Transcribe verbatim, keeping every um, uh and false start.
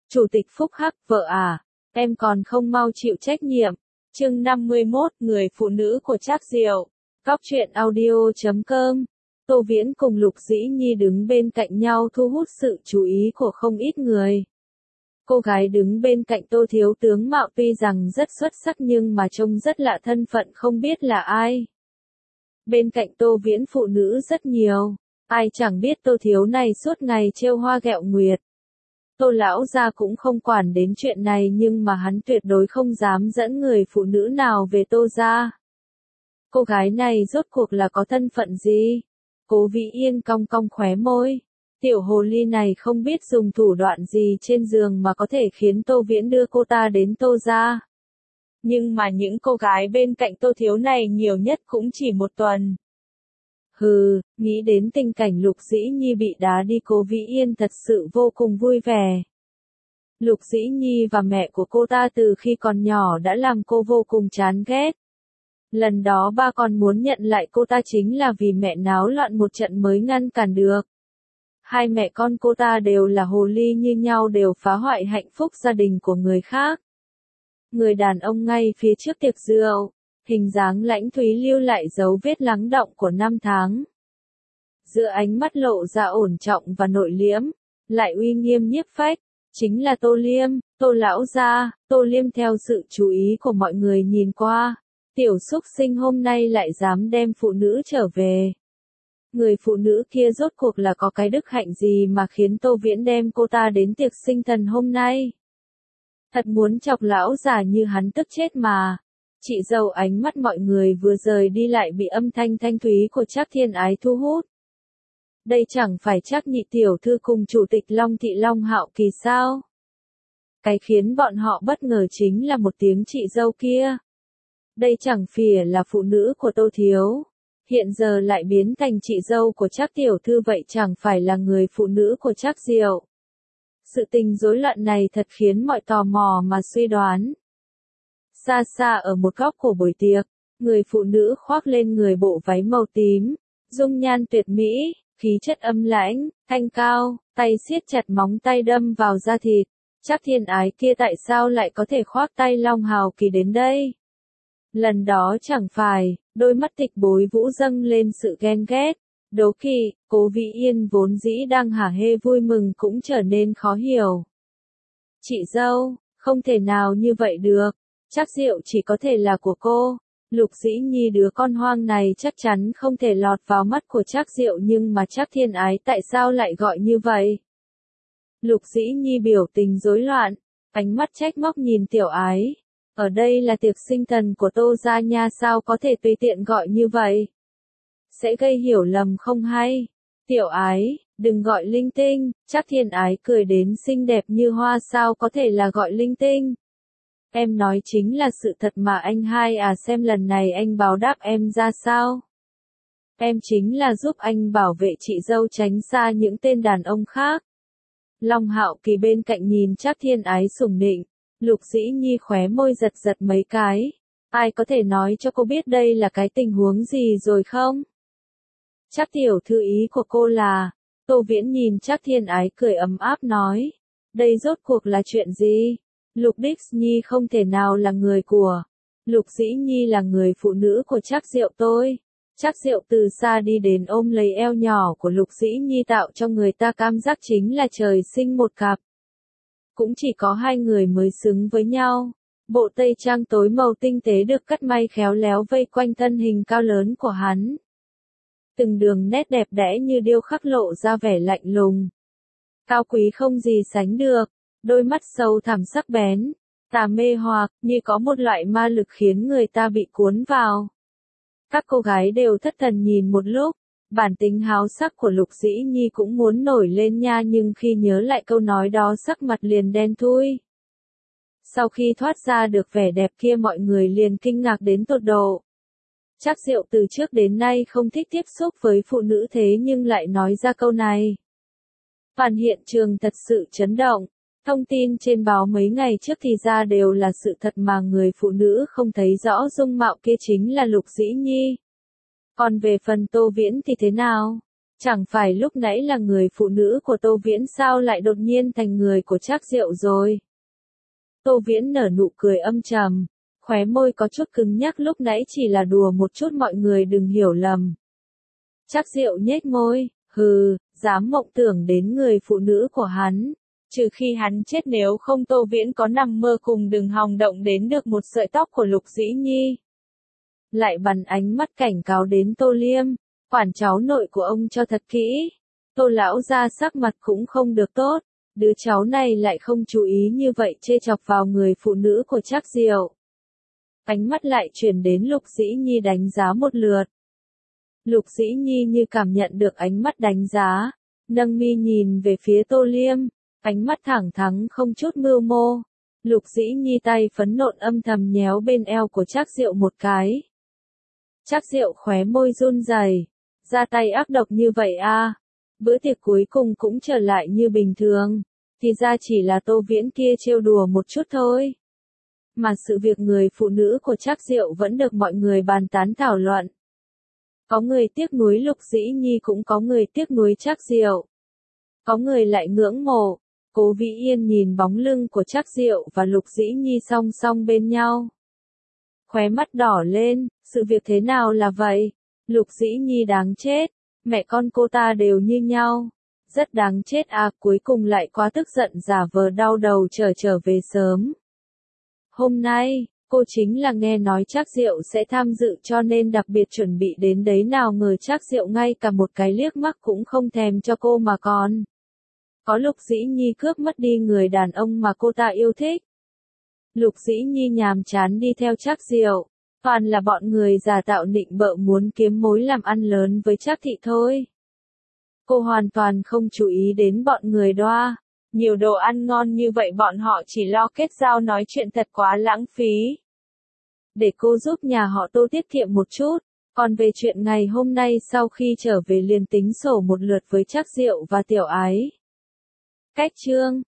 Chủ tịch phúc hắc, vợ à, em còn không mau chịu trách nhiệm. Chương năm mươi mốt, người phụ nữ của Trác Diệu. Cóc truyện audio chấm com. Tô Viễn cùng Lục Dĩ Nhi đứng bên cạnh nhau thu hút sự chú ý của không ít người. Cô gái đứng bên cạnh Tô thiếu tướng mạo tuy rằng rất xuất sắc nhưng mà trông rất lạ, thân phận không biết là ai. Bên cạnh Tô Viễn phụ nữ rất nhiều, ai chẳng biết Tô thiếu này suốt ngày trêu hoa ghẹo nguyệt. Tô lão gia cũng không quản đến chuyện này nhưng mà hắn tuyệt đối không dám dẫn người phụ nữ nào về Tô gia. Cô gái này rốt cuộc là có thân phận gì? Cố Vĩ Yên cong cong khóe môi. Tiểu hồ ly này không biết dùng thủ đoạn gì trên giường mà có thể khiến Tô Viễn đưa cô ta đến Tô gia. Nhưng mà những cô gái bên cạnh Tô thiếu này nhiều nhất cũng chỉ một tuần. Hừ, nghĩ đến tình cảnh Lục Dĩ Nhi bị đá đi, Cố Vĩ Yên thật sự vô cùng vui vẻ. Lục Dĩ Nhi và mẹ của cô ta từ khi còn nhỏ đã làm cô vô cùng chán ghét. Lần đó ba còn muốn nhận lại cô ta chính là vì mẹ náo loạn một trận mới ngăn cản được. Hai mẹ con cô ta đều là hồ ly như nhau, đều phá hoại hạnh phúc gia đình của người khác. Người đàn ông ngay phía trước tiệc rượu, hình dáng lãnh thúy lưu lại dấu vết lắng đọng của năm tháng. Giữa ánh mắt lộ ra ổn trọng và nội liễm, lại uy nghiêm nhiếp phách, chính là Tô Liêm, Tô lão gia. Tô Liêm theo sự chú ý của mọi người nhìn qua, tiểu súc sinh hôm nay lại dám đem phụ nữ trở về. Người phụ nữ kia rốt cuộc là có cái đức hạnh gì mà khiến Tô Viễn đem cô ta đến tiệc sinh thần hôm nay? Thật muốn chọc lão già như hắn tức chết mà. Chị dâu, ánh mắt mọi người vừa rời đi lại bị âm thanh thanh thúy của Trác Thiên Ái thu hút. Đây chẳng phải Trác nhị tiểu thư cùng chủ tịch Long Thị Long Hạo Kỳ sao? Cái khiến bọn họ bất ngờ chính là một tiếng chị dâu kia. Đây chẳng phải là phụ nữ của Tô thiếu, hiện giờ lại biến thành chị dâu của Trác tiểu thư, vậy chẳng phải là người phụ nữ của Trác Diệu. Sự tình rối loạn này thật khiến mọi tò mò mà suy đoán. Xa xa ở một góc của buổi tiệc, người phụ nữ khoác lên người bộ váy màu tím, dung nhan tuyệt mỹ, khí chất âm lãnh, thanh cao, tay siết chặt móng tay đâm vào da thịt. Trác Thiên Ái kia tại sao lại có thể khoác tay Long Hạo Kỳ đến đây? Lần đó chẳng phải, đôi mắt Tịch Bối Vũ dâng lên sự ghen ghét, đố kỵ. Cố Vĩ Yên vốn dĩ đang hả hê vui mừng cũng trở nên khó hiểu. Chị dâu, không thể nào như vậy được. Trác Diệu chỉ có thể là của cô. Lục Dĩ Nhi đứa con hoang này chắc chắn không thể lọt vào mắt của Trác Diệu, nhưng mà Trác Thiên Ái tại sao lại gọi như vậy? Lục Dĩ Nhi biểu tình rối loạn, ánh mắt trách móc nhìn Tiểu Ái. Ở đây là tiệc sinh thần của Tô gia nha, sao có thể tùy tiện gọi như vậy? Sẽ gây hiểu lầm không hay. Tiểu Ái, đừng gọi linh tinh. Trác Thiên Ái cười đến xinh đẹp như hoa, sao có thể là gọi linh tinh? Em nói chính là sự thật mà anh hai à, xem lần này anh báo đáp em ra sao? Em chính là giúp anh bảo vệ chị dâu tránh xa những tên đàn ông khác. Long Hạo Kỳ bên cạnh nhìn Trác Thiên Ái sủng nịnh. Lục Dĩ Nhi khóe môi giật giật mấy cái. Ai có thể nói cho cô biết đây là cái tình huống gì rồi không? Trác tiểu thư ý của cô là... Tô Viễn nhìn Trác Thiên Ái cười ấm áp nói. Đây rốt cuộc là chuyện gì? Lục Đích Nhi không thể nào là người của... Lục Dĩ Nhi là người phụ nữ của Trác Diệu tôi. Trác Diệu từ xa đi đến ôm lấy eo nhỏ của Lục Dĩ Nhi, tạo cho người ta cảm giác chính là trời sinh một cặp. Cũng chỉ có hai người mới xứng với nhau. Bộ tây trang tối màu tinh tế được cắt may khéo léo vây quanh thân hình cao lớn của hắn. Từng đường nét đẹp đẽ như điêu khắc lộ ra vẻ lạnh lùng. Cao quý không gì sánh được, đôi mắt sâu thẳm sắc bén, tà mê hoặc, như có một loại ma lực khiến người ta bị cuốn vào. Các cô gái đều thất thần nhìn một lúc. Bản tính háo sắc của Lục Dĩ Nhi cũng muốn nổi lên nha, nhưng khi nhớ lại câu nói đó sắc mặt liền đen thui. Sau khi thoát ra được vẻ đẹp kia, mọi người liền kinh ngạc đến tột độ. Trác Diệu từ trước đến nay không thích tiếp xúc với phụ nữ, thế nhưng lại nói ra câu này. Toàn hiện trường thật sự chấn động. Thông tin trên báo mấy ngày trước thì ra đều là sự thật, mà người phụ nữ không thấy rõ dung mạo kia chính là Lục Dĩ Nhi. Còn về phần Tô Viễn thì thế nào? Chẳng phải lúc nãy là người phụ nữ của Tô Viễn sao lại đột nhiên thành người của Trác Diệu rồi? Tô Viễn nở nụ cười âm trầm, khóe môi có chút cứng nhắc, lúc nãy chỉ là đùa một chút, mọi người đừng hiểu lầm. Trác Diệu nhếch môi, hừ, dám mộng tưởng đến người phụ nữ của hắn. Trừ khi hắn chết, nếu không Tô Viễn có nằm mơ cùng đừng hòng động đến được một sợi tóc của Lục Dĩ Nhi. Lại bắn ánh mắt cảnh cáo đến Tô Liêm, quản cháu nội của ông cho thật kỹ. Tô lão gia sắc mặt cũng không được tốt, đứa cháu này lại không chú ý như vậy chê chọc vào người phụ nữ của Trác Diệu. Ánh mắt lại chuyển đến Lục Dĩ Nhi đánh giá một lượt. Lục Dĩ Nhi như cảm nhận được ánh mắt đánh giá, nâng mi nhìn về phía Tô Liêm, ánh mắt thẳng thắn không chút mưu mô. Lục Dĩ Nhi tay phấn nộn âm thầm nhéo bên eo của Trác Diệu một cái. Trác Diệu khóe môi run rẩy, ra tay ác độc như vậy a. Bữa tiệc cuối cùng cũng trở lại như bình thường, thì ra chỉ là Tô Viễn kia trêu đùa một chút thôi. Mà sự việc người phụ nữ của Trác Diệu vẫn được mọi người bàn tán thảo luận. Có người tiếc nuối Lục Dĩ Nhi, cũng có người tiếc nuối Trác Diệu. Có người lại ngưỡng mộ. Cố Vĩ Yên nhìn bóng lưng của Trác Diệu và Lục Dĩ Nhi song song bên nhau. Khóe mắt đỏ lên, sự việc thế nào là vậy? Lục Dĩ Nhi đáng chết, mẹ con cô ta đều như nhau. Rất đáng chết à, cuối cùng lại quá tức giận giả vờ đau đầu trở trở về sớm. Hôm nay, cô chính là nghe nói Trác Diệu sẽ tham dự cho nên đặc biệt chuẩn bị đến đấy, nào ngờ Trác Diệu ngay cả một cái liếc mắt cũng không thèm cho cô mà còn. Có Lục Dĩ Nhi cướp mất đi người đàn ông mà cô ta yêu thích. Lục Dĩ Nhi nhàm chán đi theo Trác Diệu, toàn là bọn người già tạo nịnh bợ muốn kiếm mối làm ăn lớn với Trác thị thôi. Cô hoàn toàn không chú ý đến bọn người Đoa. Nhiều đồ ăn ngon như vậy bọn họ chỉ lo kết giao nói chuyện, thật quá lãng phí. Để cô giúp nhà họ Tô tiết kiệm một chút. Còn về chuyện ngày hôm nay, sau khi trở về liền tính sổ một lượt với Trác Diệu và Tiểu Ái. Cách chương